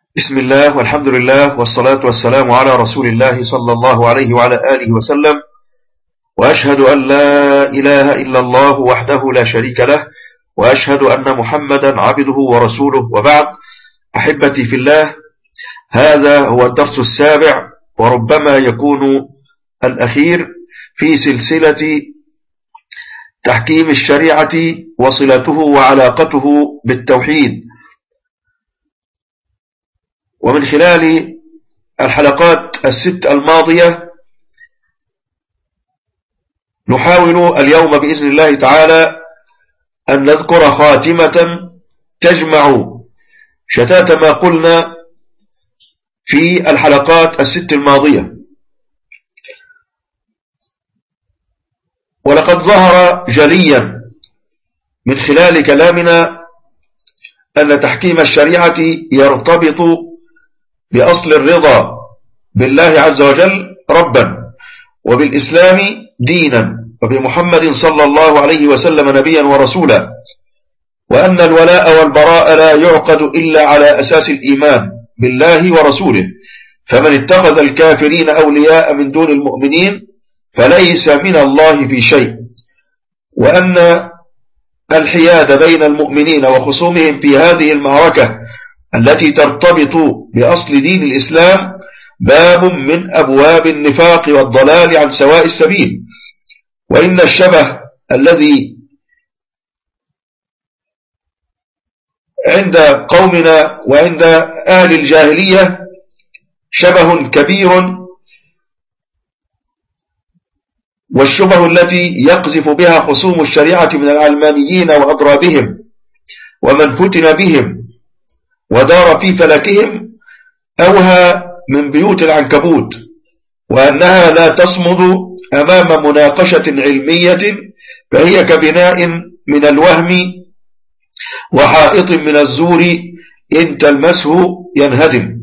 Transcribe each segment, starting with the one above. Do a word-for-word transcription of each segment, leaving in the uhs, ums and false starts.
بسم الله والحمد لله والصلاة والسلام على رسول الله صلى الله عليه وعلى آله وسلم، وأشهد أن لا إله إلا الله وحده لا شريك له، وأشهد أن محمدا عبده ورسوله، وبعد. أحبتي في الله، هذا هو الدرس السابع وربما يكون الأخير في سلسلة تحكيم الشريعة وصلته وعلاقته بالتوحيد. ومن خلال الحلقات الست الماضية نحاول اليوم بإذن الله تعالى أن نذكر خاتمة تجمع شتات ما قلنا في الحلقات الست الماضية. ولقد ظهر جليا من خلال كلامنا أن تحكيم الشريعة يرتبط بأصل الرضا بالله عز وجل ربا، وبالإسلام دينا، وبمحمد صلى الله عليه وسلم نبيا ورسولا، وأن الولاء والبراء لا يعقد إلا على أساس الإيمان بالله ورسوله، فمن اتخذ الكافرين أولياء من دون المؤمنين فليس من الله في شيء، وأن الحياد بين المؤمنين وخصومهم في هذه المعركة التي ترتبط بأصل دين الإسلام باب من أبواب النفاق والضلال عن سواء السبيل. وإن الشبه الذي عند قومنا وعند أهل الجاهلية شبه كبير، والشبه التي يقذف بها خصوم الشريعة من العلمانيين وأضرابهم ومن فتن بهم ودار في فلكهم أوهى من بيوت العنكبوت، وأنها لا تصمد أمام مناقشة علمية، فهي كبناء من الوهم وحائط من الزور إن تلمسه ينهدم.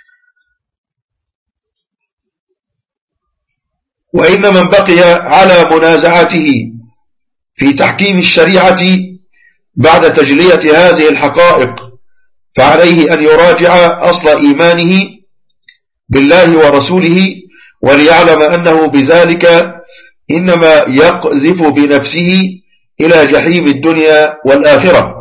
وإن من بقي على منازعته في تحكيم الشريعة بعد تجلية هذه الحقائق فعليه أن يراجع أصل إيمانه بالله ورسوله، وليعلم أنه بذلك إنما يقذف بنفسه إلى جحيم الدنيا والآخرة.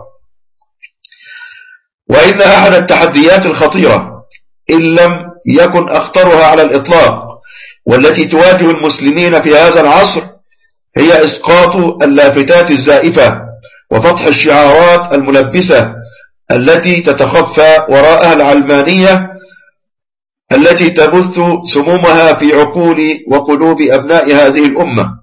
وإن أحد التحديات الخطيرة إن لم يكن أخطرها على الإطلاق والتي تواجه المسلمين في هذا العصر هي إسقاط اللافتات الزائفة وفتح الشعارات الملبسة التي تتخفى وراءها العلمانية التي تبث سمومها في عقول وقلوب أبناء هذه الأمة.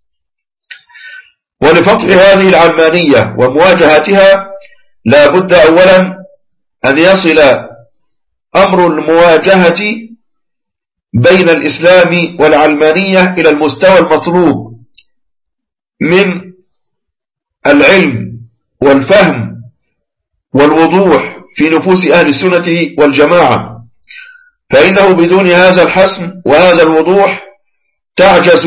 ولفتح هذه العلمانية ومواجهتها لا بد أولا أن يصل أمر المواجهة بين الإسلام والعلمانية إلى المستوى المطلوب من العلم والفهم والوضوح في نفوس أهل السنة والجماعة، فإنه بدون هذا الحسم وهذا الوضوح تعجز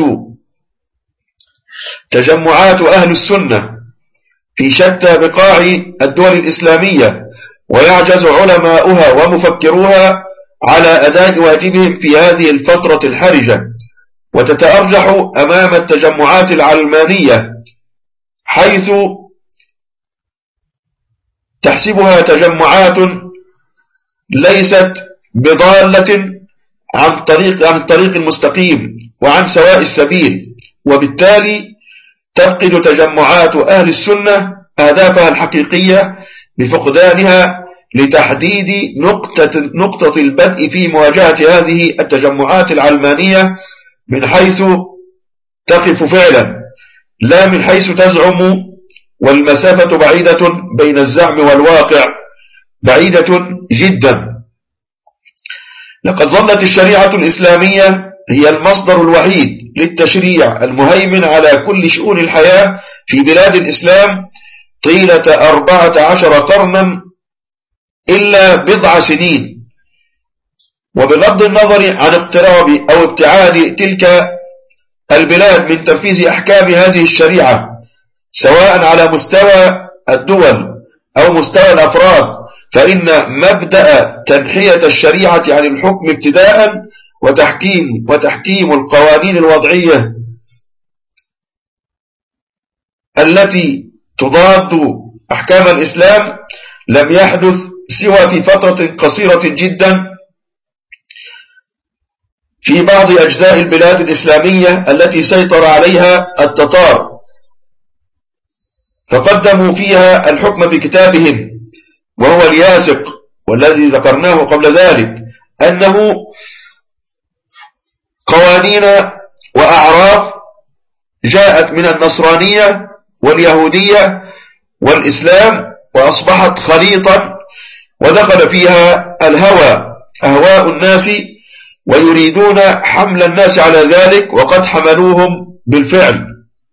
تجمعات أهل السنة في شتى بقاع الدول الإسلامية، ويعجز علماؤها ومفكروها على أداء واجبهم في هذه الفترة الحرجة، وتتأرجح أمام التجمعات العلمانية حيث تحسبها تجمعات ليست بضالة عن طريق عن الطريق المستقيم وعن سواء السبيل، وبالتالي تفقد تجمعات أهل السنة أهدافها الحقيقية بفقدانها لتحديد نقطة, نقطة البدء في مواجهة هذه التجمعات العلمانية من حيث تقف فعلا، لا من حيث تزعم، والمسافة بعيدة بين الزعم والواقع، بعيدة جدا. لقد ظلت الشريعة الإسلامية هي المصدر الوحيد للتشريع المهيمن على كل شؤون الحياة في بلاد الإسلام طيلة أربعة عشر قرنا إلا بضع سنين، وبغض النظر عن اقتراب أو ابتعاد تلك البلاد من تنفيذ أحكام هذه الشريعة سواء على مستوى الدول أو مستوى الأفراد، فإن مبدأ تنحية الشريعة عن الحكم ابتداء وتحكيم, وتحكيم القوانين الوضعية التي تضاد أحكام الإسلام لم يحدث سوى في فترة قصيرة جدا في بعض أجزاء البلاد الإسلامية التي سيطر عليها التتار، فقدموا فيها الحكم بكتابهم وهو الياسق، والذي ذكرناه قبل ذلك أنه قوانين وأعراف جاءت من النصرانية واليهودية والإسلام وأصبحت خليطا، ودخل فيها الهوى أهواء الناس ويريدون حمل الناس على ذلك، وقد حملوهم بالفعل.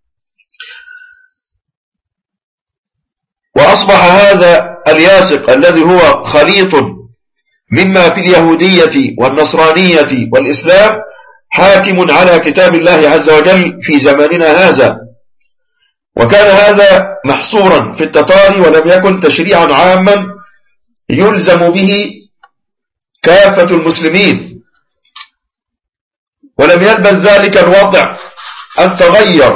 وأصبح هذا الياسق الذي هو خليط مما في اليهودية والنصرانية والإسلام حاكم على كتاب الله عز وجل في زماننا هذا، وكان هذا محصورا في التتار ولم يكن تشريعا عاما يلزم به كافة المسلمين، ولم يلبث ذلك الوضع أن تغير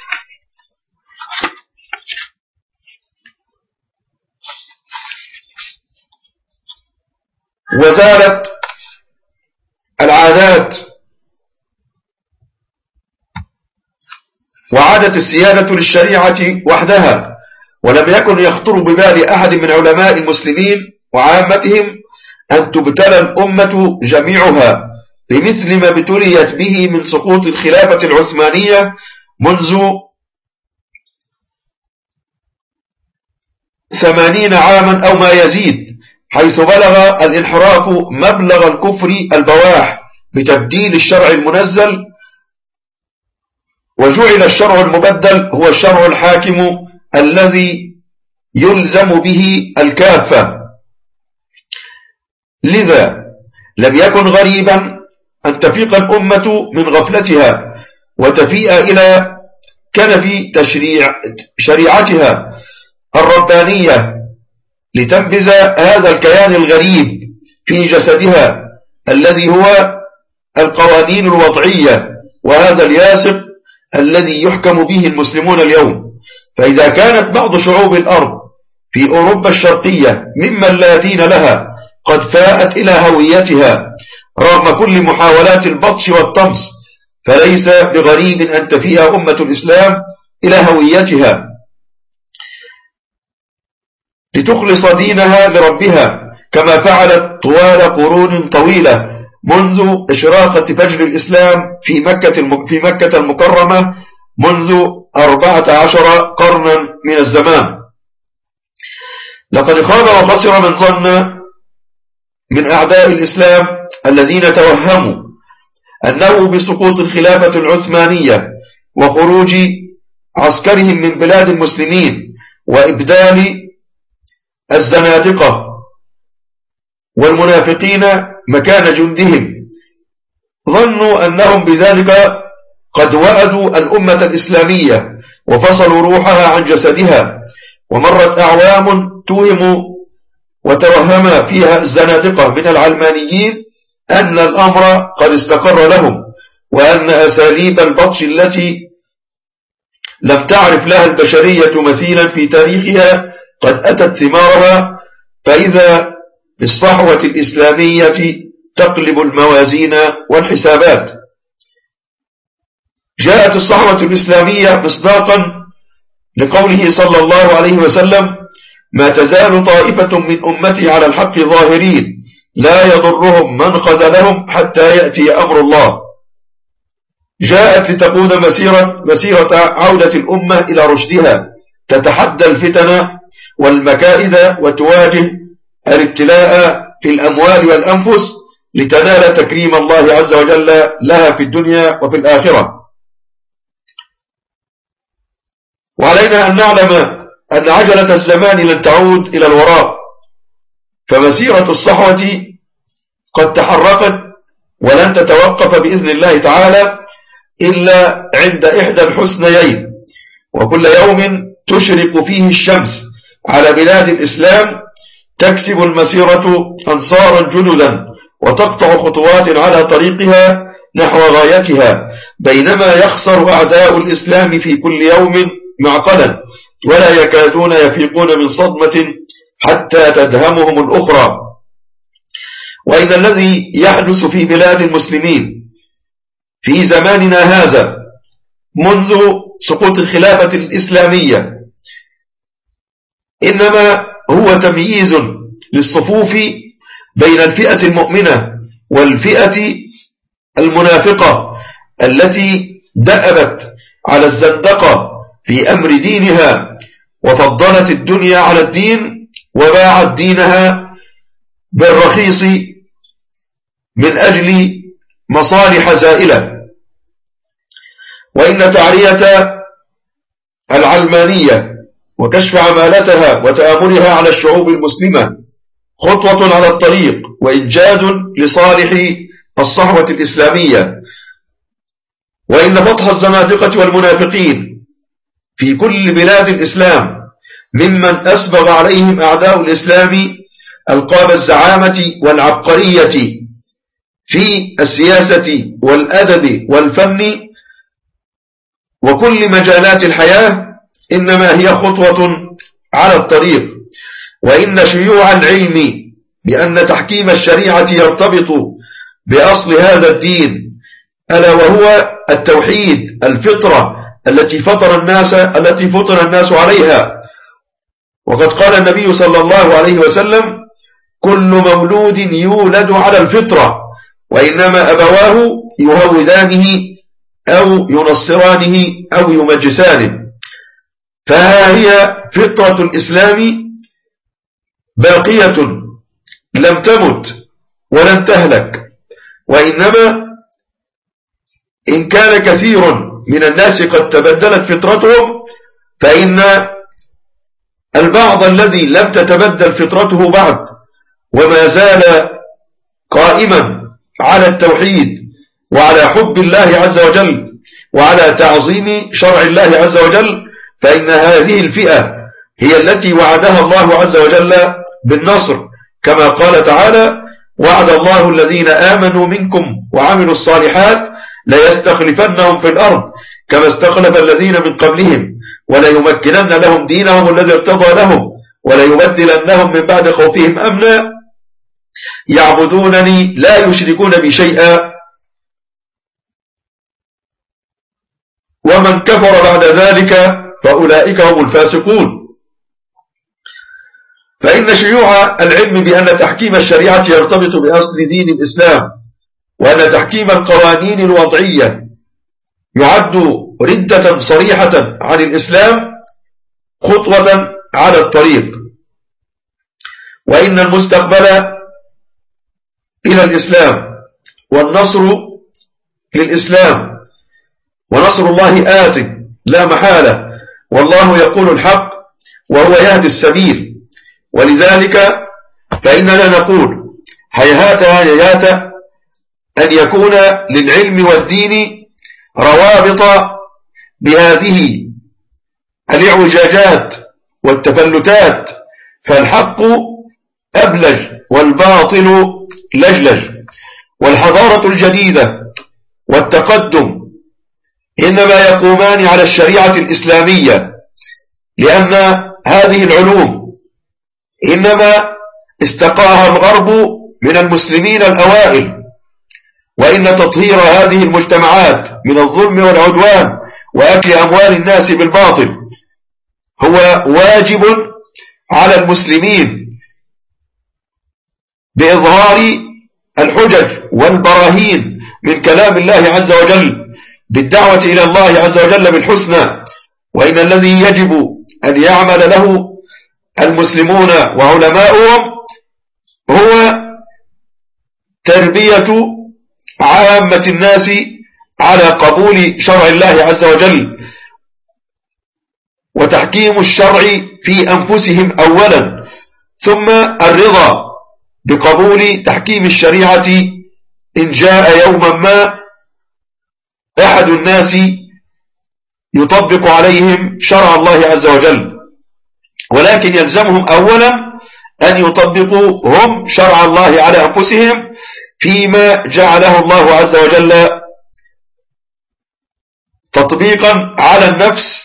وزالت العادات وعادت السيادة للشريعة وحدها، ولم يكن يخطر ببال أحد من علماء المسلمين وعامتهم أن تبتلى الأمة جميعها بمثل ما ابتليت به من سقوط الخلافة العثمانية منذ ثمانين عاما أو ما يزيد، حيث بلغ الانحراف مبلغ الكفر البواح بتبديل الشرع المنزل، وجعل الشرع المبدل هو الشرع الحاكم الذي يلزم به الكافة. لذا لم يكن غريبا أن تفيق الأمة من غفلتها وتفيء إلى كنف تشريع شريعتها الربانية لتنبذ هذا الكيان الغريب في جسدها الذي هو القوانين الوضعية وهذا الياسق الذي يحكم به المسلمون اليوم. فإذا كانت بعض شعوب الأرض في أوروبا الشرقية ممن لا دين لها قد فاءت إلى هويتها رغم كل محاولات البطش والطمس، فليس بغريب أن تفيء أمة الإسلام إلى هويتها لتخلص دينها لربها كما فعلت طوال قرون طويلة منذ إشراقة فجر الإسلام في مكة في مكة المكرمة منذ أربعة عشر قرنا من الزمان. لقد خاب وخسر من ظن من أعداء الإسلام الذين توهموا أنه بسقوط الخلافة العثمانية وخروج عسكرهم من بلاد المسلمين وإبدال الزنادقة والمنافقين مكان جندهم، ظنوا أنهم بذلك قد وأدوا الأمة الإسلامية وفصلوا روحها عن جسدها، ومرت أعوام توهم وتوهم فيها الزنادقة من العلمانيين أن الأمر قد استقر لهم، وأن أساليب البطش التي لم تعرف لها البشرية مثيلا في تاريخها قد أتت ثمارها، فإذا بالصحوة الإسلامية تقلب الموازين والحسابات. جاءت الصحوة الإسلامية مصداقا لقوله صلى الله عليه وسلم: ما تزال طائفة من أمتي على الحق ظاهرين لا يضرهم من خذلهم حتى يأتي أمر الله. جاءت لتكون مسيرة, مسيرة عودة الأمة إلى رشدها، تتحدى الفتن والمكائد وتواجه الابتلاء في الأموال والأنفس لتنال تكريم الله عز وجل لها في الدنيا وفي الآخرة. وعلينا أن نعلم أن عجلة الزمان لن تعود إلى الوراء، فمسيرة الصحوة قد تحركت ولن تتوقف بإذن الله تعالى إلا عند إحدى الحسنيين، وكل يوم تشرق فيه الشمس على بلاد الإسلام تكسب المسيرة أنصارا جددا وتقطع خطوات على طريقها نحو غايتها، بينما يخسر أعداء الإسلام في كل يوم معقلا ولا يكادون يفيقون من صدمة حتى تدهمهم الأخرى. وإن الذي يحدث في بلاد المسلمين في زماننا هذا منذ سقوط الخلافة الإسلامية إنما هو تمييز للصفوف بين الفئة المؤمنة والفئة المنافقة التي دأبت على الزندقة في أمر دينها وفضلت الدنيا على الدين وباعت دينها بالرخيص من أجل مصالح زائلة. وإن تعرية العلمانية وكشف عمالتها وتآمرها على الشعوب المسلمة خطوة على الطريق وإنجاز لصالح الصحوة الإسلامية. وإن فتح الزنادقة والمنافقين في كل بلاد الإسلام ممن أسبغ عليهم أعداء الإسلام ألقاب الزعامة والعبقرية في السياسة والأدب والفن وكل مجالات الحياة إنما هي خطوة على الطريق. وإن شيوع العلم بأن تحكيم الشريعة يرتبط بأصل هذا الدين ألا وهو التوحيد الفطرة التي فطر الناس التي فطر الناس عليها. وقد قال النبي صلى الله عليه وسلم: كل مولود يولد على الفطرة وإنما أبواه يهودانه أو ينصرانه أو يمجسانه. فها هي فطرة الإسلام باقية لم تمت ولن تهلك، وإنما إن كان كثير من الناس قد تبدلت فطرتهم فإن البعض الذي لم تتبدل فطرته بعد وما زال قائما على التوحيد وعلى حب الله عز وجل وعلى تعظيم شرع الله عز وجل، فإن هذه الفئة هي التي وعدها الله عز وجل بالنصر، كما قال تعالى: وعد الله الذين آمنوا منكم وعملوا الصالحات ليستخلفنهم في الأرض كما استخلف الذين من قبلهم وليمكنن لهم دينهم الذي ارتضى لهم وليبدلنهم من بعد خوفهم أمنا يعبدونني لا يشركون بي شيئا ومن كفر بعد ذلك فأولئك هم الفاسقون. فإن شيوع العلم بأن تحكيم الشريعة يرتبط بأصل دين الإسلام وأن تحكيم القوانين الوضعية يعد ردة صريحة عن الإسلام خطوة على الطريق. وإن المستقبل إلى الإسلام والنصر للإسلام ونصر الله آت لا محالة، والله يقول الحق وهو يهدي السبيل. ولذلك فإننا نقول هيهات هيهات أن يكون للعلم والدين روابط بهذه الاعوجاجات والتفلتات، فالحق أبلج والباطل لجلج. والحضارة الجديدة والتقدم إنما يقومان على الشريعة الإسلامية، لأن هذه العلوم إنما استقاها الغرب من المسلمين الأوائل، وإن تطهير هذه المجتمعات من الظلم والعدوان وأكل أموال الناس بالباطل هو واجب على المسلمين بإظهار الحجج والبراهين من كلام الله عز وجل بالدعوة إلى الله عز وجل بالحسنى. وإن الذي يجب أن يعمل له المسلمون وعلماؤهم هو تربية عامة الناس على قبول شرع الله عز وجل وتحكيم الشرع في أنفسهم أولا، ثم الرضا بقبول تحكيم الشريعة إن جاء يوما ما أحد الناس يطبق عليهم شرع الله عز وجل. ولكن يلزمهم أولا أن يطبقوا هم شرع الله على أنفسهم فيما جعله الله عز وجل تطبيقا على النفس،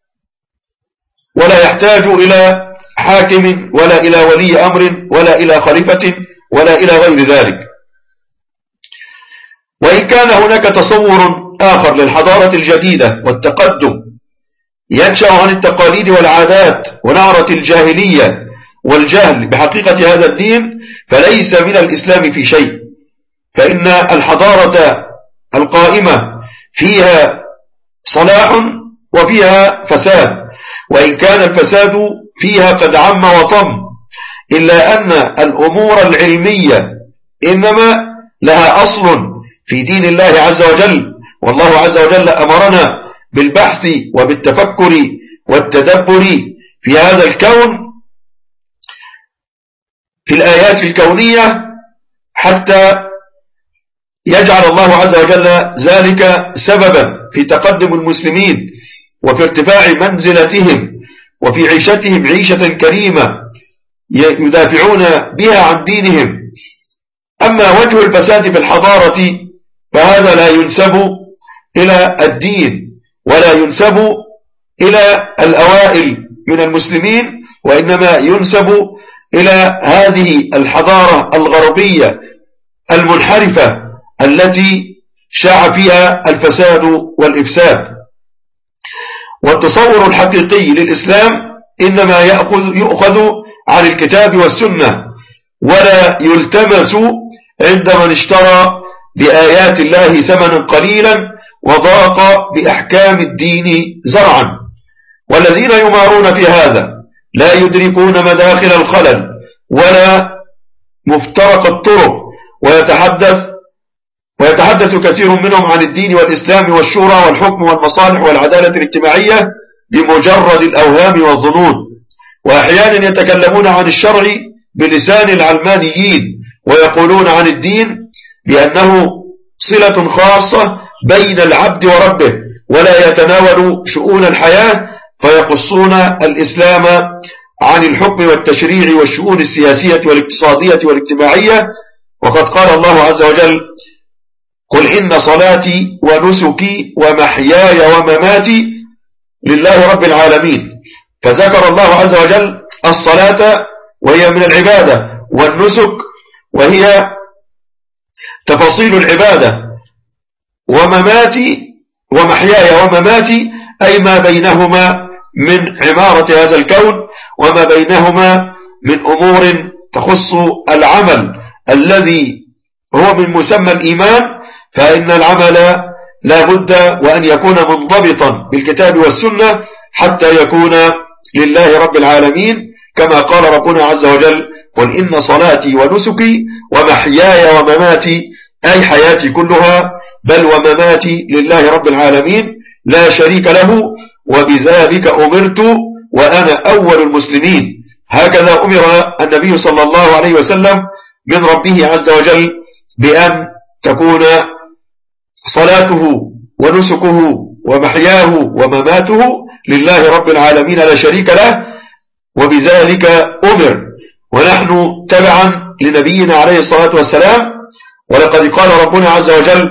ولا يحتاج إلى حاكم ولا إلى ولي أمر ولا إلى خليفة ولا إلى غير ذلك. وإن كان هناك تصور آخر للحضارة الجديدة والتقدم ينشأ عن التقاليد والعادات ونعرة الجاهلية والجهل بحقيقة هذا الدين، فليس من الإسلام في شيء، فإن الحضارة القائمة فيها صلاح وفيها فساد، وإن كان الفساد فيها قد عم وطم، إلا أن الأمور العلمية إنما لها أصل في دين الله عز وجل، والله عز وجل أمرنا بالبحث وبالتفكر والتدبر في هذا الكون، في الآيات الكونية، حتى يجعل الله عز وجل ذلك سببا في تقدم المسلمين وفي ارتفاع منزلتهم وفي عيشتهم عيشة كريمة يدافعون بها عن دينهم. أما وجه الفساد في الحضارة فهذا لا ينسب إلى الدين ولا ينسب إلى الأوائل من المسلمين، وإنما ينسب إلى هذه الحضارة الغربية المنحرفة التي شاع فيها الفساد والإفساد. والتصور الحقيقي للإسلام إنما يأخذ, يؤخذ عن الكتاب والسنة، ولا يلتمس عند من اشترى بآيات الله ثمنا قليلا وضاق بأحكام الدين زرعا. والذين يمارون في هذا لا يدركون مداخل الخلل ولا مفترق الطرق، ويتحدث ويتحدث كثير منهم عن الدين والإسلام والشورى والحكم والمصالح والعدالة الاجتماعية بمجرد الأوهام والظنون، وأحيانا يتكلمون عن الشرع بلسان العلمانيين، ويقولون عن الدين بأنه صلة خاصة بين العبد وربه، ولا يتناول شؤون الحياة، فيقصون الإسلام عن الحكم والتشريع والشؤون السياسية والاقتصادية والاجتماعية. وقد قال الله عز وجل: قل إن صلاتي ونسكي ومحياي ومماتي لله رب العالمين. فذكر الله عز وجل الصلاة وهي من العبادة، والنسك وهي تفاصيل العبادة، ومماتي ومحياي ومماتي أي ما بينهما من عمارة هذا الكون، وما بينهما من أمور تخص العمل الذي هو من مسمى الإيمان، فإن العمل لا بد وأن يكون منضبطا بالكتاب والسنة حتى يكون لله رب العالمين، كما قال ربنا عز وجل: قل إن صلاتي ونسكي ومحياي ومماتي أي حياتي كلها بل ومماتي لله رب العالمين لا شريك له، وبذلك أمرت وأنا أول المسلمين. هكذا أمر النبي صلى الله عليه وسلم من ربه عز وجل بأن تكون صلاته ونسكه ومحياه ومماته لله رب العالمين لا شريك له، وبذلك أمر. ونحن تبعا لنبينا عليه الصلاة والسلام، ولقد قال ربنا عز وجل: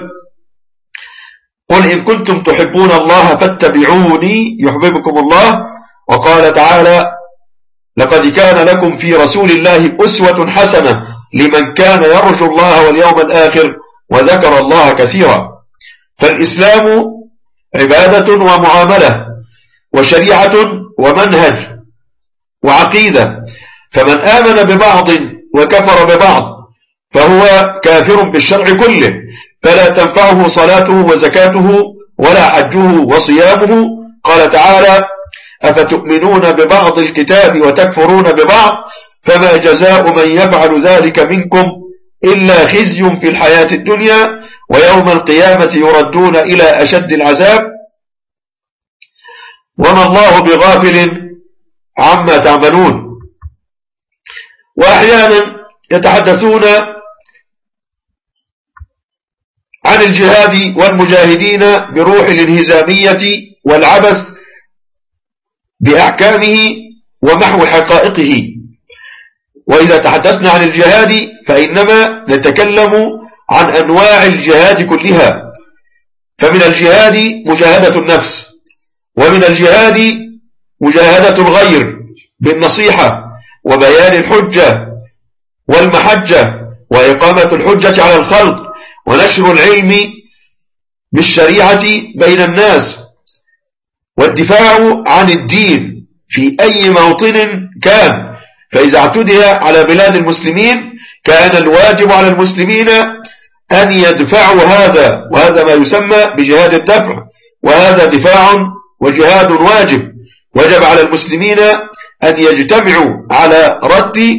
قل إن كنتم تحبون الله فاتبعوني يحببكم الله. وقال تعالى: لقد كان لكم في رسول الله أسوة حسنة لمن كان يرجو الله واليوم الآخر وذكر الله كثيرا. فالإسلام عبادة ومعاملة وشريعة ومنهج وعقيدة، فمن آمن ببعض وكفر ببعض فهو كافر بالشرع كله، فلا تنفعه صلاته وزكاته ولا حجه وصيامه. قال تعالى: أفتؤمنون ببعض الكتاب وتكفرون ببعض فما جزاء من يفعل ذلك منكم إلا خزي في الحياة الدنيا ويوم القيامة يردون إلى أشد العذاب وما الله بغافل عما تعملون. وأحيانا يتحدثون عن الجهاد والمجاهدين بروح الانهزامية والعبث بأحكامه ومحو حقائقه، وإذا تحدثنا عن الجهاد فإنما نتكلم عن أنواع الجهاد كلها. فمن الجهاد مجاهدة النفس، ومن الجهاد مجاهدة الغير بالنصيحة وبيان الحجة والمحجة وإقامة الحجة على الخلق ونشر العلم بالشريعة بين الناس والدفاع عن الدين في أي موطن كان. فإذا اعتدي على بلاد المسلمين كان الواجب على المسلمين أن يدفعوا هذا، وهذا ما يسمى بجهاد الدفع، وهذا دفاع وجهاد واجب. وجب على المسلمين أن يجتمعوا على رد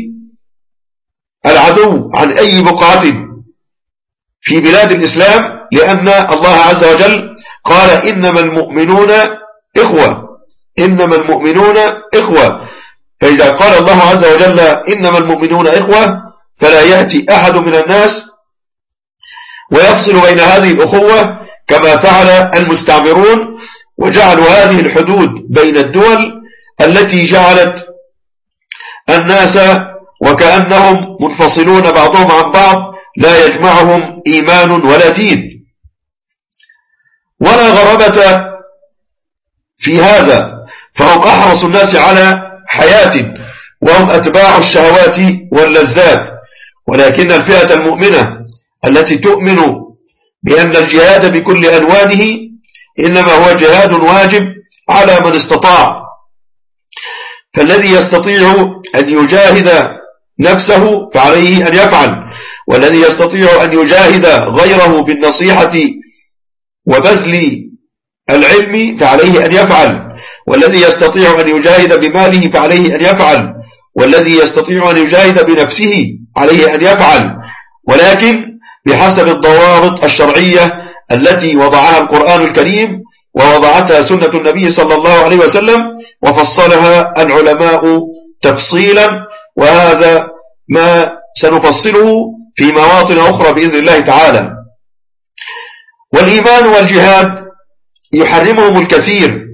العدو عن أي بقعة في بلاد الإسلام، لأن الله عز وجل قال إنما المؤمنون إخوة، إنما المؤمنون إخوة. فإذا قال الله عز وجل إنما المؤمنون إخوة فلا يأتي أحد من الناس ويفصل بين هذه الأخوة كما فعل المستعمرون، وجعلوا هذه الحدود بين الدول التي جعلت الناس وكأنهم منفصلون بعضهم عن بعض لا يجمعهم إيمان ولا دين. ولا غرابة في هذا، فهم أحرص الناس على حياة وهم أتباع الشهوات واللذات. ولكن الفئة المؤمنة التي تؤمن بأن الجهاد بكل ألوانه إنما هو جهاد واجب على من استطاع. فالذي يستطيع أن يجاهد نفسه فعليه أن يفعل، والذي يستطيع أن يجاهد غيره بالنصيحة وبذل العلم فعليه أن يفعل، والذي يستطيع أن يجاهد بماله فعليه أن يفعل، والذي يستطيع أن يجاهد بنفسه عليه أن يفعل، ولكن بحسب الضوابط الشرعية التي وضعها القرآن الكريم ووضعتها سنة النبي صلى الله عليه وسلم وفصلها العلماء تفصيلا. وهذا ما سنفصله في مواطن أخرى بإذن الله تعالى. والإيمان والجهاد يحرمهم الكثير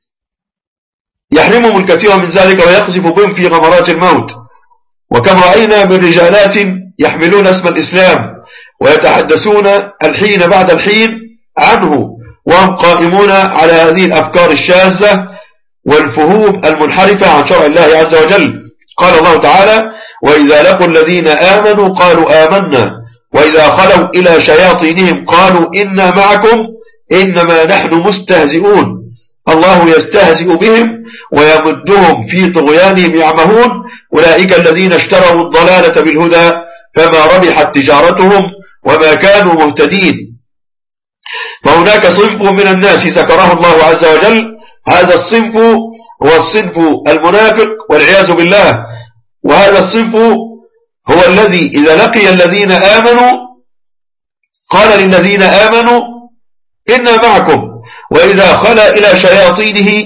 يحرمهم الكثير من ذلك ويقذف بهم في غمرات الموت. وكم رأينا من رجالات يحملون اسم الإسلام ويتحدثون الحين بعد الحين عنه وهم قائمون على هذه الأفكار الشاذة والفهوم المنحرفة عن شرع الله عز وجل. قال الله تعالى: وإذا لقوا الذين آمنوا قالوا آمنا وإذا خلوا إلى شياطينهم قالوا إنا معكم إنما نحن مستهزئون الله يستهزئ بهم ويمدهم في طغيانهم يعمهون أولئك الذين اشتروا الضلالة بالهدى فما ربحت تجارتهم وما كانوا مهتدين. فهناك صنف من الناس ذكره الله عز وجل، هذا الصنف هو الصنف المنافق والعياذ بالله. وهذا الصنف هو الذي إذا لقي الذين آمنوا قال للذين آمنوا إنا معكم، وإذا خلا إلى شياطينه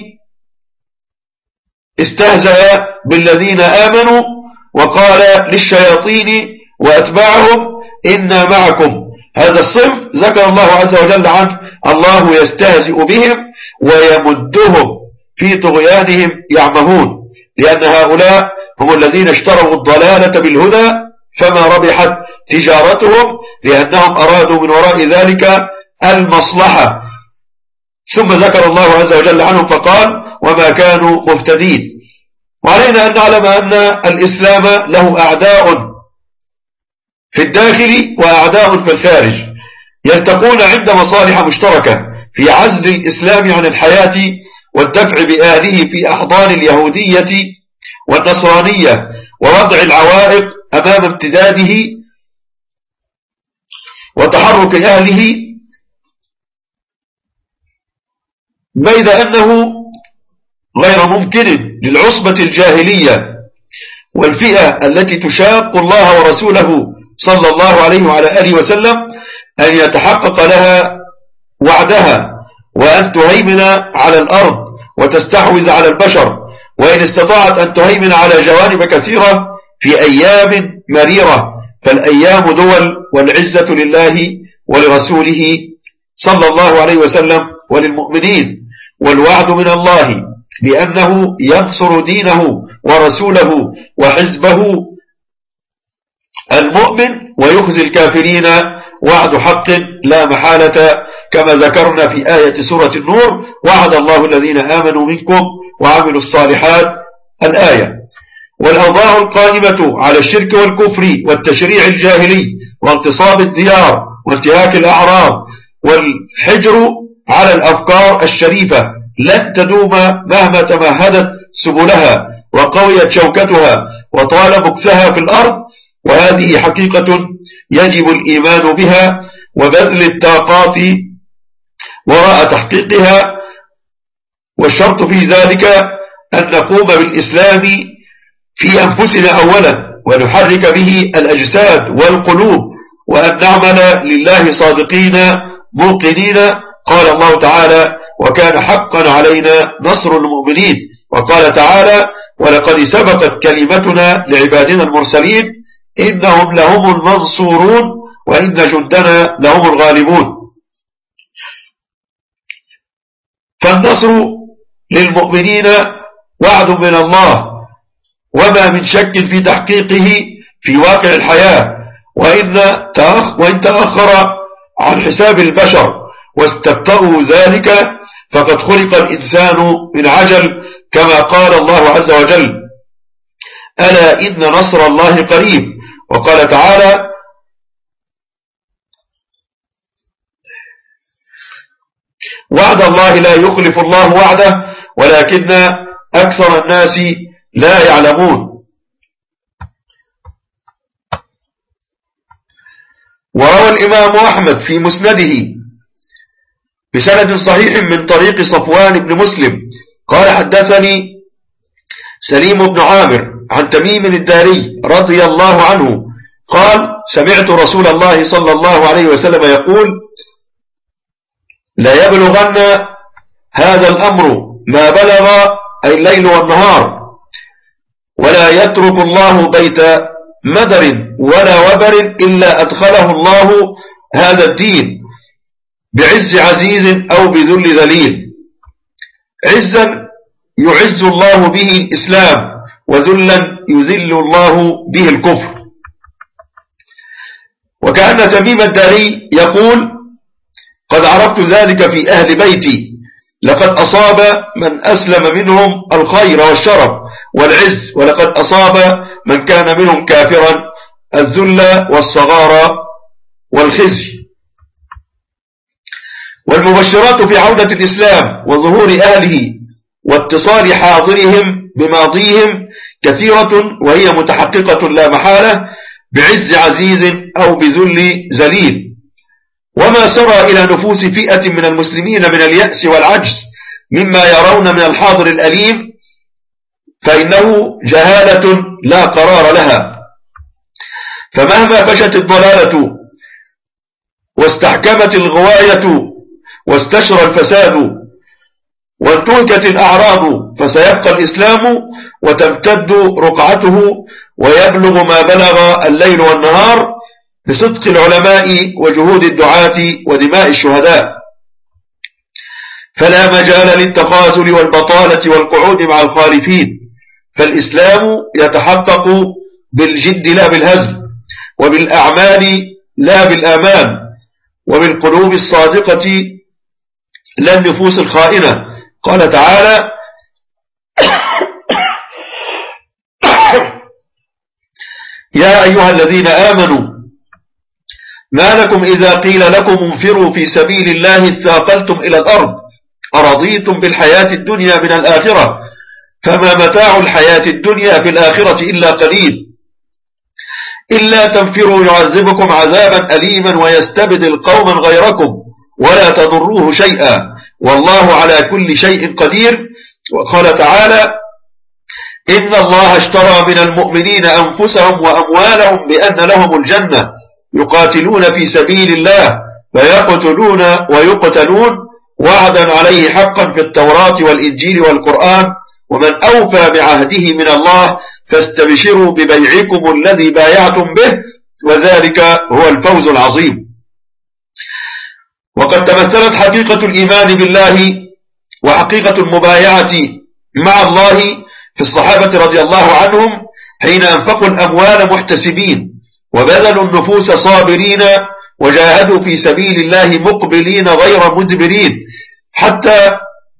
استهزأ بالذين آمنوا وقال للشياطين وأتباعهم إنا معكم. هذا الصنف ذكر الله عز وجل عنه الله يستهزئ بهم ويمدهم في طغيانهم يعمهون، لأن هؤلاء هم الذين اشتروا الضلالة بالهدى فما ربحت تجارتهم لأنهم أرادوا من وراء ذلك المصلحة. ثم ذكر الله عز وجل عنهم فقال وما كانوا مهتدين. وعلينا أن نعلم أن الإسلام له أعداء في الداخل وأعداء في الخارج يلتقون عند مصالح مشتركة في عزل الإسلام عن الحياة والدفع بأهله في أحضان اليهودية والنصرانية ووضع العوائق أمام امتداده وتحرك أهله، بيد أنه غير ممكن للعصبة الجاهلية والفئة التي تشاق الله ورسوله صلى الله عليه وعلى آله وسلم أن يتحقق لها وعدها وأن تهيمن على الأرض وتستحوذ على البشر، وإن استطاعت أن تهيمن على جوانب كثيرة في أيام مريرة، فالأيام دول والعزة لله ولرسوله صلى الله عليه وسلم وللمؤمنين، والوعد من الله بأنه ينصر دينه ورسوله وحزبه المؤمن ويخزي الكافرين وعد حق لا محالة، كما ذكرنا في آية سورة النور: وعد الله الذين آمنوا منكم وعملوا الصالحات، الآية. والأوضاع القائمة على الشرك والكفر والتشريع الجاهلي واغتصاب الديار وانتهاك الأعراض والحجر على الأفكار الشريفة لن تدوم مهما تمهدت سبلها وقويت شوكتها وطال بكثها في الأرض، وهذه حقيقة يجب الإيمان بها وبذل الطاقات وراء تحقيقها. والشرط في ذلك أن نقوم بالإسلام في أنفسنا أولا، ونحرك به الأجساد والقلوب، وأن نعمل لله صادقين موقنين. قال الله تعالى: وكان حقا علينا نصر المؤمنين. وقال تعالى: ولقد سبقت كلمتنا لعبادنا المرسلين إنهم لهم المنصورون وإن جندنا لهم الغالبون. فالنصر للمؤمنين وعد من الله، وما من شك في تحقيقه في واقع الحياة، وإن وإن تأخر عن حساب البشر واستبطأوا ذلك فقد خلق الإنسان من عجل، كما قال الله عز وجل: ألا إن نصر الله قريب. وقال تعالى: وعد الله لا يخلف الله وعده ولكن أكثر الناس لا يعلمون. وروى الإمام أحمد في مسنده بسند صحيح من طريق صفوان بن مسلم قال: حدثني سليم بن عامر عن تميم الداري رضي الله عنه قال: سمعت رسول الله صلى الله عليه وسلم يقول: لا يبلغن هذا الأمر ما بلغ أي الليل والنهار، ولا يترك الله بيت مدر ولا وبر إلا أدخله الله هذا الدين بعز عزيز أو بذل ذليل. عزا يعز الله به الإسلام، وذلا يذل الله به الكفر. وكأن تميم الداري يقول: قد عرفت ذلك في أهل بيتي، لقد أصاب من أسلم منهم الخير والشرف والعز، ولقد أصاب من كان منهم كافرا الذل والصغار والخزي. والمبشرات في عودة الإسلام وظهور أهله واتصال حاضرهم بماضيهم كثيرة، وهي متحققة لا محالة بعز عزيز أو بذل ذليل. وما سرى إلى نفوس فئة من المسلمين من اليأس والعجز مما يرون من الحاضر الأليم فإنه جهالة لا قرار لها. فمهما فشت الضلالة واستحكمت الغواية واستشرى الفساد وانتهكت الأعراض فسيبقى الإسلام وتمتد رقعته ويبلغ ما بلغ الليل والنهار بصدق العلماء وجهود الدعاة ودماء الشهداء. فلا مجال للتخاذل والبطالة والقعود مع الخالفين، فالإسلام يتحقق بالجد لا بالهزل، وبالأعمال لا بالآمال، وبالقلوب الصادقة لا النفوس الخائنة. قال تعالى: يا أيها الذين آمنوا ما لكم إذا قيل لكم انفروا في سبيل الله اثاقلتم إلى الأرض أرضيتم بالحياة الدنيا من الآخرة فما متاع الحياة الدنيا في الآخرة إلا قليل إلا تنفروا يعذبكم عذابا أليما ويستبدل قوما غيركم ولا تضروه شيئا والله على كل شيء قدير. وقال تعالى: إن الله اشترى من المؤمنين أنفسهم وأموالهم بأن لهم الجنة يقاتلون في سبيل الله فيقتلون ويقتلون وعدا عليه حقا في التوراة والإنجيل والقرآن ومن أوفى بعهده من الله فاستبشروا ببيعكم الذي بايعتم به وذلك هو الفوز العظيم. وقد تمثلت حقيقة الإيمان بالله وحقيقة المبايعة مع الله في الصحابة رضي الله عنهم حين أنفقوا الأموال محتسبين وبذلوا النفوس صابرين وجاهدوا في سبيل الله مقبلين غير مدبرين، حتى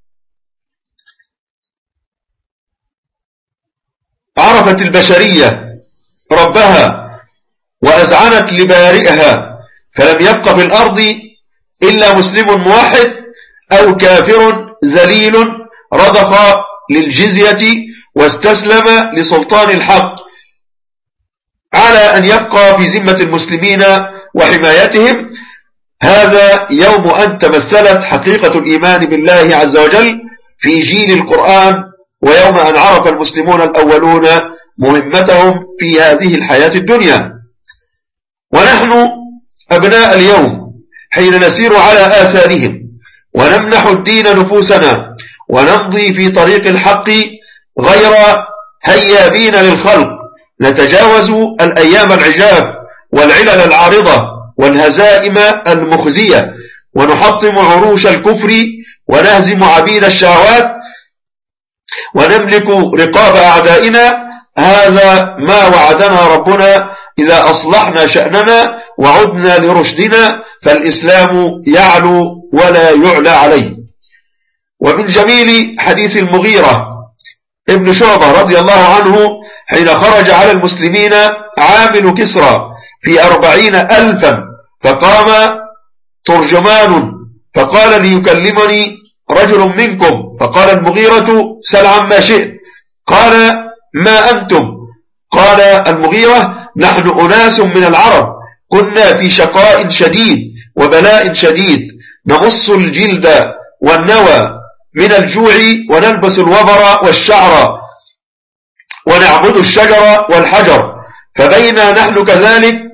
عرفت البشرية ربها وأذعنت لبارئها، فلم يبق في الأرض إلا مسلم موحد أو كافر ذليل رضخ للجزية واستسلم لسلطان الحق، على أن يبقى في ذمة المسلمين وحمايتهم. هذا يوم أن تمثلت حقيقة الإيمان بالله عز وجل في جيل القرآن، ويوم أن عرف المسلمون الأولون مهمتهم في هذه الحياة الدنيا. ونحن أبناء اليوم حين نسير على آثارهم ونمنح الدين نفوسنا ونمضي في طريق الحق غير هيابين للخلق، نتجاوز الأيام العجاب والعلل العارضة والهزائم المخزية، ونحطم عروش الكفر ونهزم عبيد الشهوات ونملك رقاب أعدائنا. هذا ما وعدنا ربنا إذا أصلحنا شأننا وعدنا لرشدنا، فالإسلام يعلو ولا يعلى عليه. ومن جميل حديث المغيرة ابن شعبة رضي الله عنه حين خرج على المسلمين عامل كسرى في أربعين ألفا، فقام ترجمان فقال ليكلمني رجل منكم، فقال المغيرة سل عما شئت. قال ما أنتم؟ قال المغيرة نحن أناس من العرب كنا في شقاء شديد وبلاء شديد، نمص الجلد والنوى من الجوع ونلبس الوبر والشعر ونعبد الشجر والحجر، فبينا نحن كذلك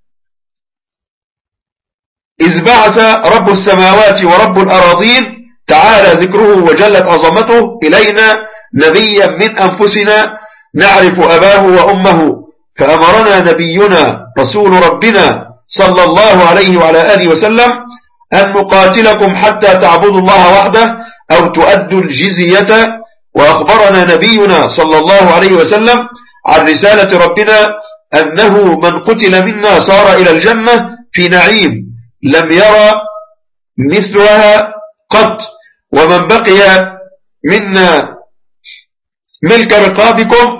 إذ بعث رب السماوات ورب الأراضين تعالى ذكره وجلت عظمته إلينا نبيا من أنفسنا نعرف أباه وأمه، فأمرنا نبينا رسول ربنا صلى الله عليه وعلى آله وسلم أن نقاتلكم حتى تعبدوا الله وحده أو تؤدوا الجزية. وأخبرنا نبينا صلى الله عليه وسلم عن رسالة ربنا أنه من قتل منا صار إلى الجنة في نعيم لم يرى مثلها قط، ومن بقي منا ملك رقابكم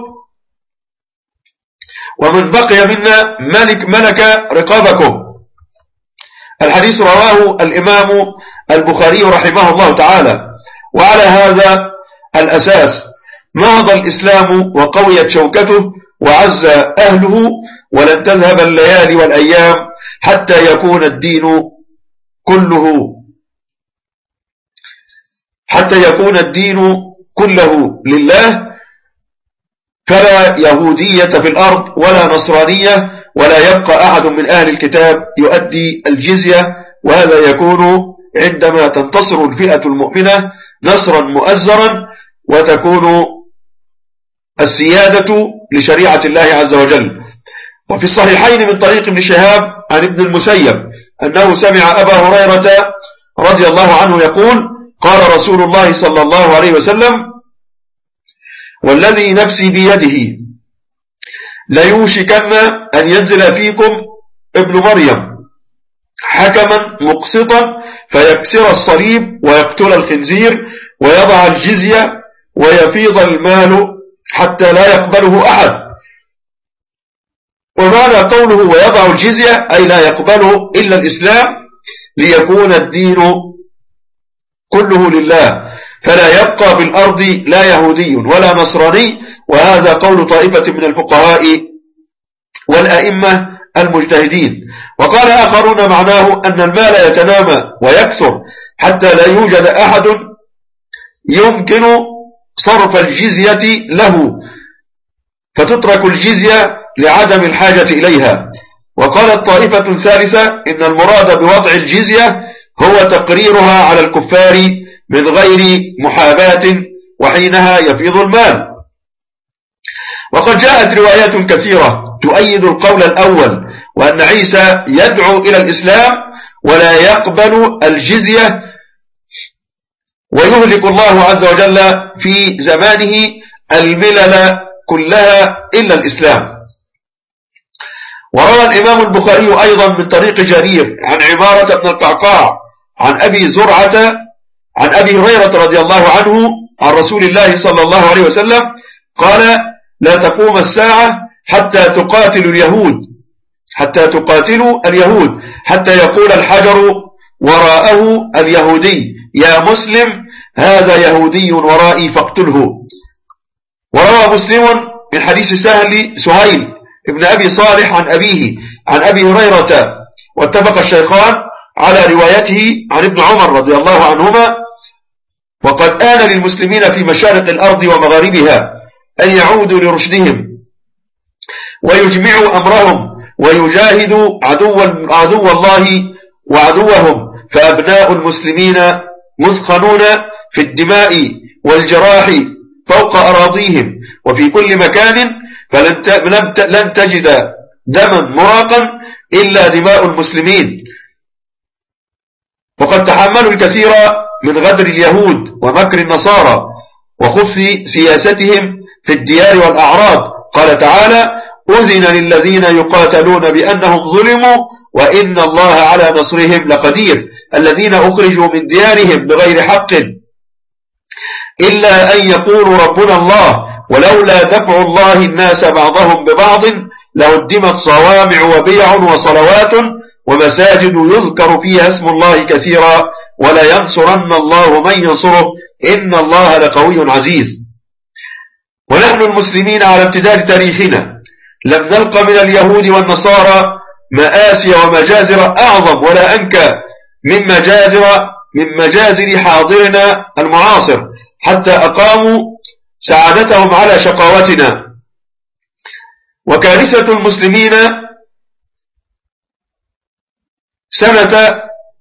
ومن بقي منا ملك ملك رقابكم. الحديث رواه الإمام البخاري رحمه الله تعالى. وعلى هذا الأساس نهض الإسلام وقويت شوكته وعز أهله، ولن تذهب الليالي والأيام حتى يكون الدين كله حتى يكون الدين كله لله، فلا يهودية في الأرض ولا نصرانية، ولا يبقى أحد من أهل الكتاب يؤدي الجزية. وهذا يكون عندما تنتصر الفئة المؤمنة نصرا مؤزرا وتكون السيادة لشريعة الله عز وجل. وفي الصحيحين من طريق ابن شهاب عن ابن المسيب أنه سمع أبا هريرة رضي الله عنه يقول قال رسول الله صلى الله عليه وسلم والذي نفسي بيده ليوشكن أن ينزل فيكم ابن مريم حكما مقسطا فيكسر الصليب ويقتل الخنزير ويضع الجزية ويفيض المال حتى لا يقبله أحد. ومعنى قوله ويضع الجزية أي لا يقبله إلا الإسلام ليكون الدين كله لله، فلا يبقى في الأرض لا يهودي ولا نصراني. وهذا قول طائفة من الفقهاء والأئمة المجتهدين. وقال آخرون معناه أن المال يتنامى ويكثر حتى لا يوجد أحد يمكن صرف الجزية له، فتترك الجزية لعدم الحاجة إليها. وقالت طائفة ثالثة إن المراد بوضع الجزية هو تقريرها على الكفار من غير محاباة، وحينها يفيض المال. وقد جاءت روايات كثيرة تؤيد القول الأول، وأن عيسى يدعو إلى الإسلام ولا يقبل الجزية، ويهلك الله عز وجل في زمانه الملل كلها إلا الإسلام. وروى الإمام البخاري أيضا من طريق جرير عن عمارة بن القعقاع عن أبي زرعة عن أبي هريرة رضي الله عنه عن رسول الله صلى الله عليه وسلم قال: لا تقوم الساعة حتى تقاتل اليهود حتى تقاتلوا اليهود حتى يقول الحجر وراءه اليهودي: يا مسلم هذا يهودي ورائي فاقتله. وروى مسلم من حديث سهل سهيل ابن أبي صالح عن أبيه عن أبي هريرة، واتفق الشيخان على روايته عن ابن عمر رضي الله عنهما: وقد آن للمسلمين في مشارق الأرض ومغاربها أن يعودوا لرشدهم ويجمعوا أمرهم ويجاهدوا عدو, عدو الله وعدوهم، فأبناء المسلمين مثخنون في الدماء والجراح فوق أراضيهم وفي كل مكان، فلن تجد دما مراقا إلا دماء المسلمين. وقد تحملوا الكثير من غدر اليهود ومكر النصارى وخبث سياستهم في الديار والأعراض. قال تعالى: أذن للذين يقاتلون بأنهم ظلموا وإن الله على نصرهم لقدير، الذين أخرجوا من ديارهم بغير حق إلا أن يقولوا ربنا الله، ولولا دفع الله الناس بعضهم ببعض لهدمت صوامع وبيع وصلوات ومساجد يذكر فيها اسم الله كثيرا ولا ينصرن الله من ينصره إن الله لقوي عزيز. ونحن المسلمين على امتداد تاريخنا لم نلق من اليهود والنصارى مآسي ومجازر أعظم ولا أنكى من مجازر من مجازر حاضرنا المعاصر، حتى أقاموا سعادتهم على شقاوتنا. وكارثة المسلمين سنة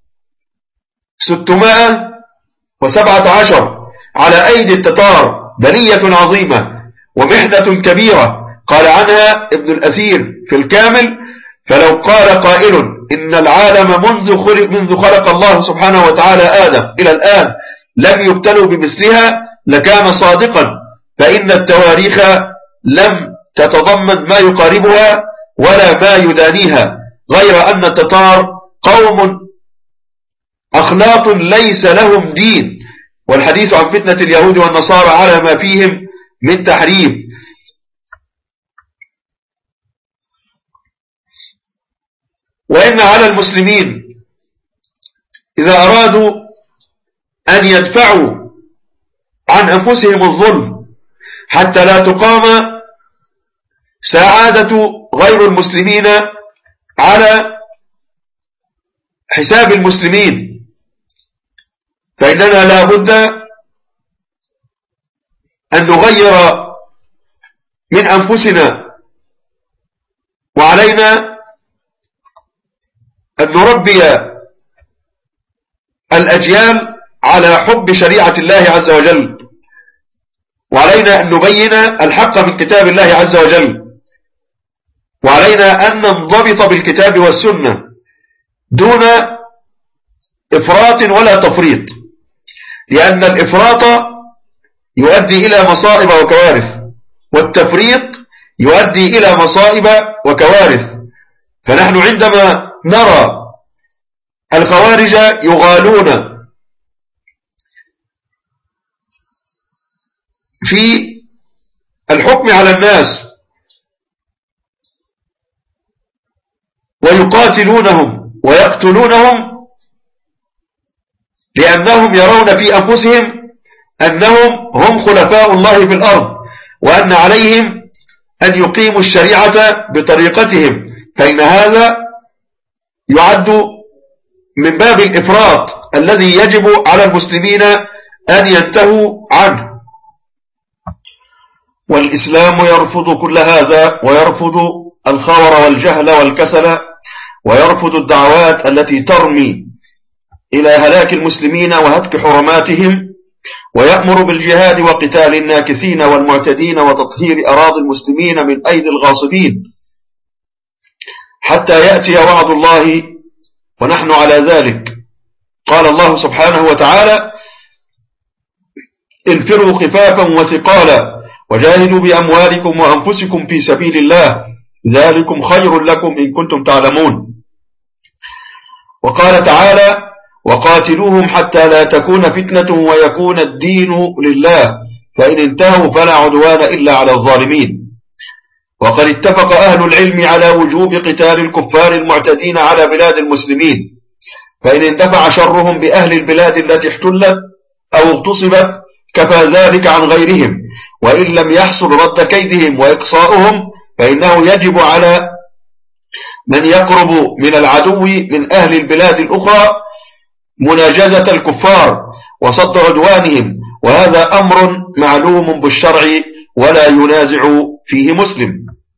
ستمائة وسبعة عشر على أيدي التتار بلية عظيمة ومحنة كبيرة، قال عنها ابن الأثير في الكامل: فلو قال قائل إن العالم منذ خلق, منذ خلق الله سبحانه وتعالى آدم إلى الآن لم يبتلوا بمثلها لكان صادقا، فإن التواريخ لم تتضمن ما يقاربها ولا ما يدانيها، غير أن التتار قوم أخلاط ليس لهم دين، والحديث عن فتنة اليهود والنصارى على ما فيهم من تحريف. وإن على المسلمين إذا أرادوا أن يدفعوا عن أنفسهم الظلم حتى لا تقام سعادة غير المسلمين على حساب المسلمين، فإننا لا بد أن نغير من أنفسنا، وعلينا أن نربي الأجيال على حب شريعة الله عز وجل، وعلينا أن نبين الحق من كتاب الله عز وجل، وعلينا أن ننضبط بالكتاب والسنة دون إفراط ولا تفريط، لأن الإفراط يؤدي إلى مصائب وكوارث، والتفريط يؤدي إلى مصائب وكوارث. فنحن عندما نرى الخوارج يغالون في الحكم على الناس ويقاتلونهم ويقتلونهم لأنهم يرون في أنفسهم أنهم هم خلفاء الله في الأرض، وأن عليهم أن يقيموا الشريعة بطريقتهم، فإن هذا يعد من باب الإفراط الذي يجب على المسلمين أن ينتهوا عنه. والإسلام يرفض كل هذا، ويرفض الخور والجهل والكسل، ويرفض الدعوات التي ترمي إلى هلاك المسلمين وهتك حرماتهم، ويأمر بالجهاد وقتال الناكثين والمعتدين وتطهير أراضي المسلمين من أيدي الغاصبين حتى يأتي وعد الله ونحن على ذلك. قال الله سبحانه وتعالى: انفروا خفافا وثقالا وجاهدوا بأموالكم وأنفسكم في سبيل الله ذلكم خير لكم إن كنتم تعلمون. وقال تعالى وقاتلوهم حتى لا تكون فتنة ويكون الدين لله فإن انتهوا فلا عدوان إلا على الظالمين. وقد اتفق أهل العلم على وجوب قتال الكفار المعتدين على بلاد المسلمين، فإن اندفع شرهم بأهل البلاد التي احتلت أو اغتصبت كفى ذلك عن غيرهم، وإن لم يحصل رد كيدهم وإقصاؤهم فإنه يجب على من يقرب من العدو من أهل البلاد الأخرى مناجزة الكفار وصد عدوانهم، وهذا أمر معلوم بالشرع ولا ينازع فيه مسلم.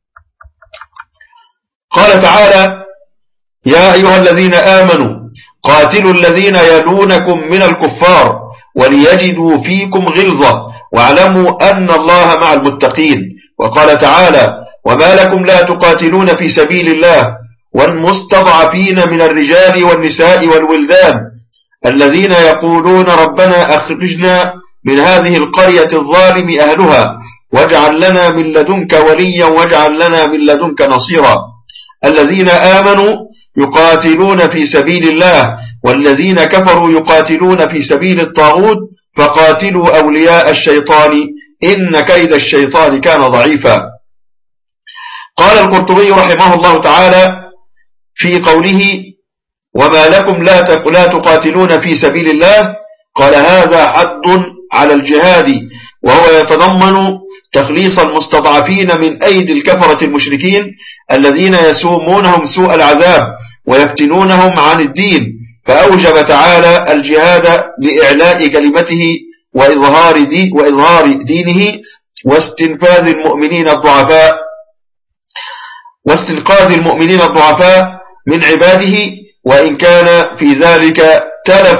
قال تعالى يا أيها الذين آمنوا قاتلوا الذين يلونكم من الكفار وليجدوا فيكم غلظة واعلموا أن الله مع المتقين. وقال تعالى وما لكم لا تقاتلون في سبيل الله والمستضعفين من الرجال والنساء والولدان الذين يقولون ربنا أخرجنا من هذه القرية الظالم أهلها واجعل لنا من لدنك وليا واجعل لنا من لدنك نصيرا. الذين آمنوا يقاتلون في سبيل الله والذين كفروا يقاتلون في سبيل الطاغوت فقاتلوا أولياء الشيطان إن كيد الشيطان كان ضعيفا. قال القرطبي رحمه الله تعالى في قوله وما لكم لا تقاتلون في سبيل الله قال هذا حد على الجهاد، وهو يتضمن تخليص المستضعفين من أيدي الكفرة المشركين الذين يسومونهم سوء العذاب ويفتنونهم عن الدين، فأوجب تعالى الجهاد لإعلاء كلمته وإظهار, دي وإظهار دينه واستنفاذ المؤمنين الضعفاء واستنقاذ المؤمنين الضعفاء من عباده، وإن كان في ذلك تلف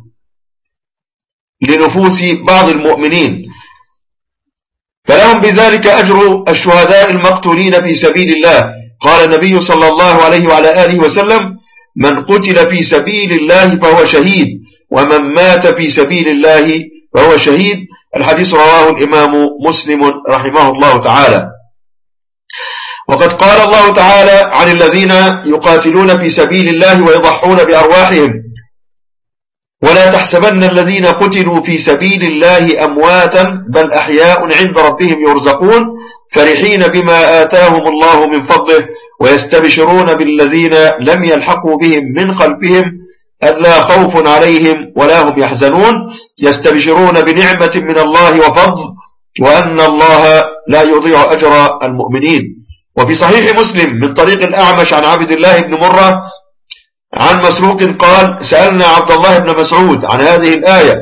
لنفوس بعض المؤمنين فلهم بذلك أجر الشهداء المقتولين في سبيل الله. قال النبي صلى الله عليه وعلى آله وسلم من قتل في سبيل الله فهو شهيد ومن مات في سبيل الله فهو شهيد. الحديث رواه الإمام مسلم رحمه الله تعالى. وقد قال الله تعالى عن الذين يقاتلون في سبيل الله ويضحون بأرواحهم ولا تحسبن الذين قتلوا في سبيل الله أمواتا بل أحياء عند ربهم يرزقون فرحين بما آتاهم الله من فضله ويستبشرون بالذين لم يلحقوا بهم من خلفهم ألا خوف عليهم ولا هم يحزنون يستبشرون بنعمة من الله وفضل وأن الله لا يضيع أجر المؤمنين. وفي صحيح مسلم من طريق الأعمش عن عبد الله بن مرة عن مسروق قال سألنا عبد الله بن مسعود عن هذه الآية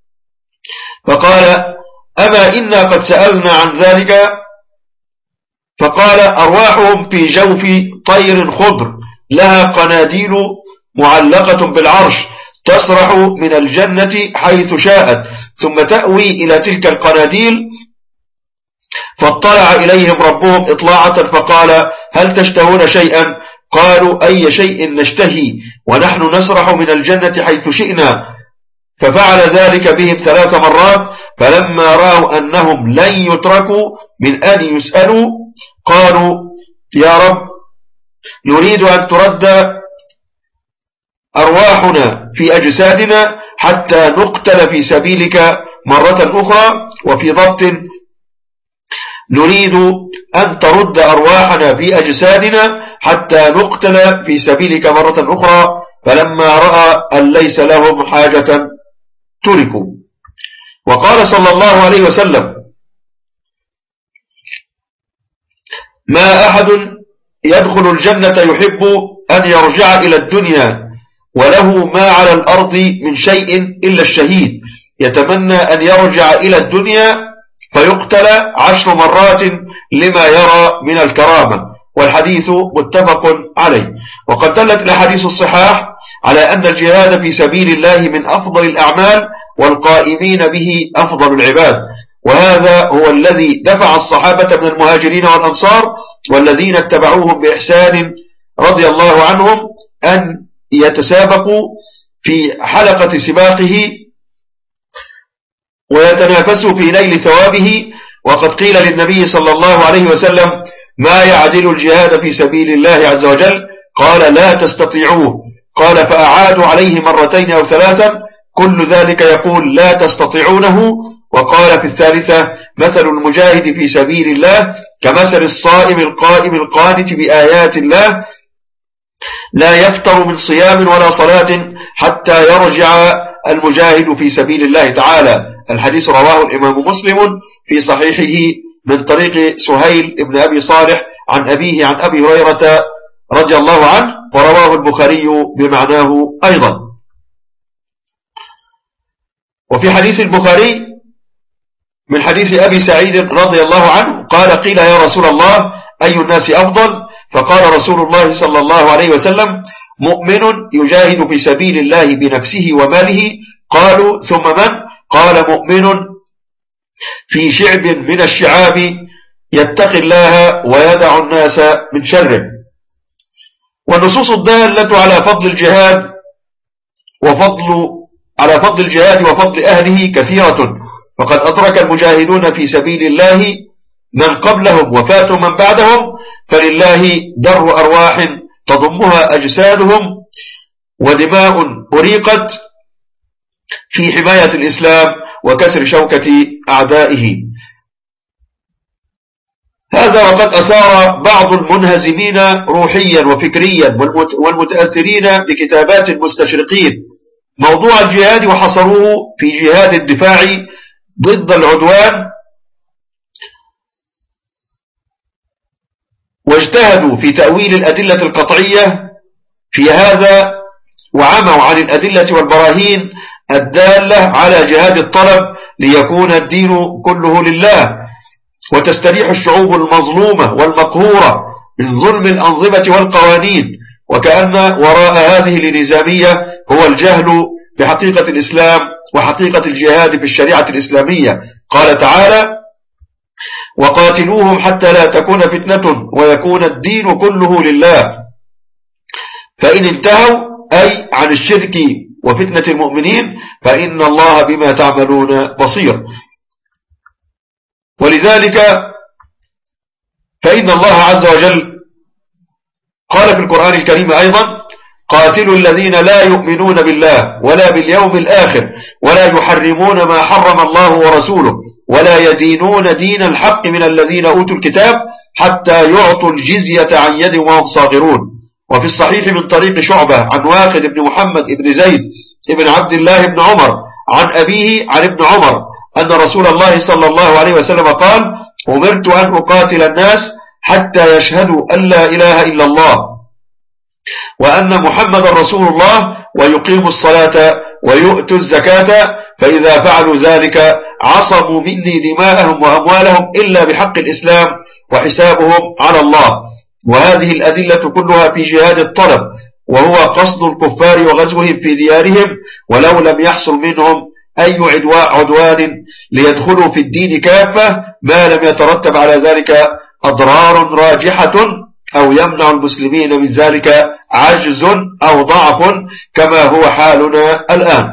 فقال أما إنا قد سألنا عن ذلك، فقال أرواحهم في جوف طير خضر لها قناديل معلقة بالعرش تسرح من الجنة حيث شاءت ثم تأوي إلى تلك القناديل، فاطلع إليهم ربهم إطلاعة فقال هل تشتهون شيئا؟ قالوا أي شيء نشتهي ونحن نسرح من الجنة حيث شئنا، ففعل ذلك بهم ثلاث مرات، فلما رأوا أنهم لن يتركوا من أن يسألوا قالوا يا رب نريد أن ترد أرواحنا في أجسادنا حتى نقتل في سبيلك مرة أخرى، وفي ضبط نريد أن ترد أرواحنا في أجسادنا حتى نقتل في سبيلك مرة أخرى، فلما رأى أن ليس لهم حاجة تركوا. وقال صلى الله عليه وسلم ما أحد يدخل الجنة يحب أن يرجع إلى الدنيا وله ما على الأرض من شيء إلا الشهيد يتمنى أن يرجع إلى الدنيا فيقتل عشر مرات لما يرى من الكرامة، والحديث متفق عليه. وقد دلت الأحاديث الصحاح على أن الجهاد في سبيل الله من أفضل الأعمال والقائمين به أفضل العباد، وهذا هو الذي دفع الصحابة من المهاجرين والأنصار والذين اتبعوهم بإحسان رضي الله عنهم أن يتسابقوا في حلقة سباقه ويتنافسوا في نيل ثوابه. وقد قيل للنبي صلى الله عليه وسلم ما يعدل الجهاد في سبيل الله عز وجل؟ قال لا تستطيعوه. قال فأعادوا عليه مرتين أو ثلاثا كل ذلك يقول لا تستطيعونه. وقال في الثالثة مثل المجاهد في سبيل الله كمثل الصائم القائم القانت بآيات الله لا يفتر من صيام ولا صلاة حتى يرجع المجاهد في سبيل الله تعالى. الحديث رواه الإمام مسلم في صحيحه من طريق سهيل بن أبي صالح عن أبيه عن أبي هريرة رضي الله عنه، ورواه البخاري بمعناه أيضا. وفي حديث البخاري من حديث أبي سعيد رضي الله عنه قال قيل يا رسول الله أي الناس أفضل؟ فقال رسول الله صلى الله عليه وسلم مؤمن يجاهد في سبيل الله بنفسه وماله. قالوا ثم من؟ قال مؤمن في شعب من الشعاب يتقي الله ويدع الناس من شره. والنصوص الدالة على فضل الجهاد وفضل على فضل الجهاد وفضل أهله كثيرة، فقد أدرك المجاهدون في سبيل الله من قبلهم وفاتوا من بعدهم، فلله در أرواح تضمها أجسادهم ودماء أريقت في حماية الإسلام وكسر شوكة أعدائه. هذا وقد أثار بعض المنهزمين روحيا وفكريا والمتأثرين بكتابات المستشرقين موضوع الجهاد وحصروه في جهاد الدفاع ضد العدوان، واجتهدوا في تأويل الأدلة القطعية في هذا وعموا عن الأدلة والبراهين الدالة على جهاد الطلب ليكون الدين كله لله وتستريح الشعوب المظلومة والمقهورة من ظلم الأنظمة والقوانين. وكأن وراء هذه الانهزامية هو الجهل بحقيقة الإسلام وحقيقة الجهاد في الشريعة الإسلامية. قال تعالى وقاتلوهم حتى لا تكون فتنة ويكون الدين كله لله، فإن انتهوا أي عن الشرك وفتنة المؤمنين فإن الله بما تعملون بصير. ولذلك فإن الله عز وجل قال في القرآن الكريم أيضا قاتلوا الذين لا يؤمنون بالله ولا باليوم الآخر ولا يحرمون ما حرم الله ورسوله ولا يدينون دين الحق من الذين أوتوا الكتاب حتى يعطوا الجزية عن يد وهم صاغرون. وفي الصحيح من طريق شعبة عن واقد بن محمد بن زيد بن عبد الله بن عمر عن أبيه عن ابن عمر أن رسول الله صلى الله عليه وسلم قال أمرت أن أقاتل الناس حتى يشهدوا أن لا إله إلا الله وأن محمد رسول الله ويقيموا الصلاة ويؤتوا الزكاة، فإذا فعلوا ذلك عصموا مني دماءهم وأموالهم إلا بحق الإسلام وحسابهم على الله. وهذه الأدلة كلها في جهاد الطلب، وهو قصد الكفار وغزوهم في ديارهم ولو لم يحصل منهم أي عدوان ليدخلوا في الدين كافة ما لم يترتب على ذلك أضرار راجحة أو يمنع المسلمين من ذلك عجز أو ضعف كما هو حالنا الآن.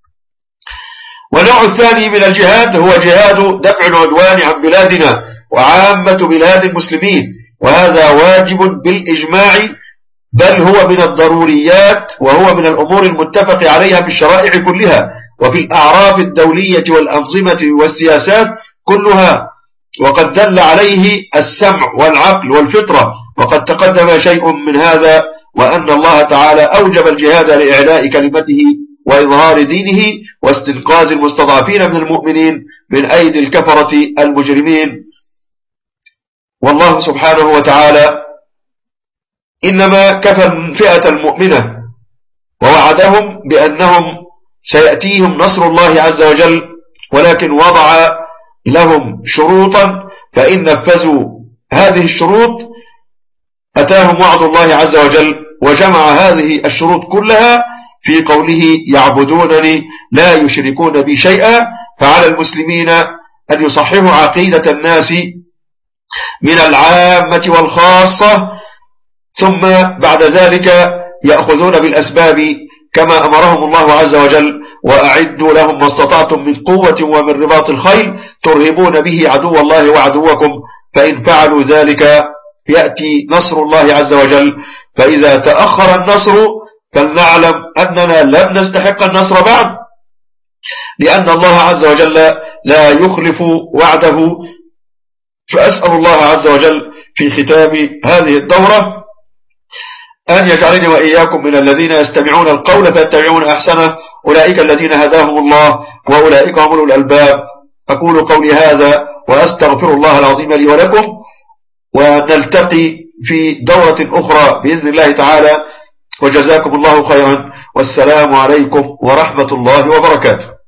والنوع الثاني من الجهاد هو جهاد دفع العدوان عن بلادنا وعامة بلاد المسلمين، وهذا واجب بالإجماع بل هو من الضروريات، وهو من الأمور المتفق عليها بالشرائع كلها وفي الأعراف الدولية والأنظمة والسياسات كلها، وقد دل عليه السمع والعقل والفطرة. وقد تقدم شيء من هذا، وأن الله تعالى أوجب الجهاد لإعلاء كلمته وإظهار دينه واستنقاذ المستضعفين من المؤمنين من أيدي الكفرة المجرمين. والله سبحانه وتعالى إنما كفى الفئة المؤمنة ووعدهم بأنهم سيأتيهم نصر الله عز وجل، ولكن وضع لهم شروطا، فإن نفذوا هذه الشروط أتاهم وعد الله عز وجل، وجمع هذه الشروط كلها في قوله يعبدونني لا يشركون بي شيئا. فعلى المسلمين أن يصححوا عقيدة الناس من العامة والخاصة، ثم بعد ذلك يأخذون بالأسباب كما أمرهم الله عز وجل وأعدوا لهم ما استطعتم من قوة ومن رباط الخيل ترهبون به عدو الله وعدوكم، فإن فعلوا ذلك يأتي نصر الله عز وجل. فإذا تأخر النصر فلنعلم أننا لم نستحق النصر بعد، لأن الله عز وجل لا يخلف وعده. فأسأل الله عز وجل في ختام هذه الدورة أن يجعلني وإياكم من الذين يستمعون القول فيتبعون أحسنه، أولئك الذين هداهم الله وأولئك هم أولو الألباب. أقول قولي هذا وأستغفر الله العظيم لي ولكم، ونلتقي في دورة أخرى بإذن الله تعالى، وجزاكم الله خيرا، والسلام عليكم ورحمة الله وبركاته.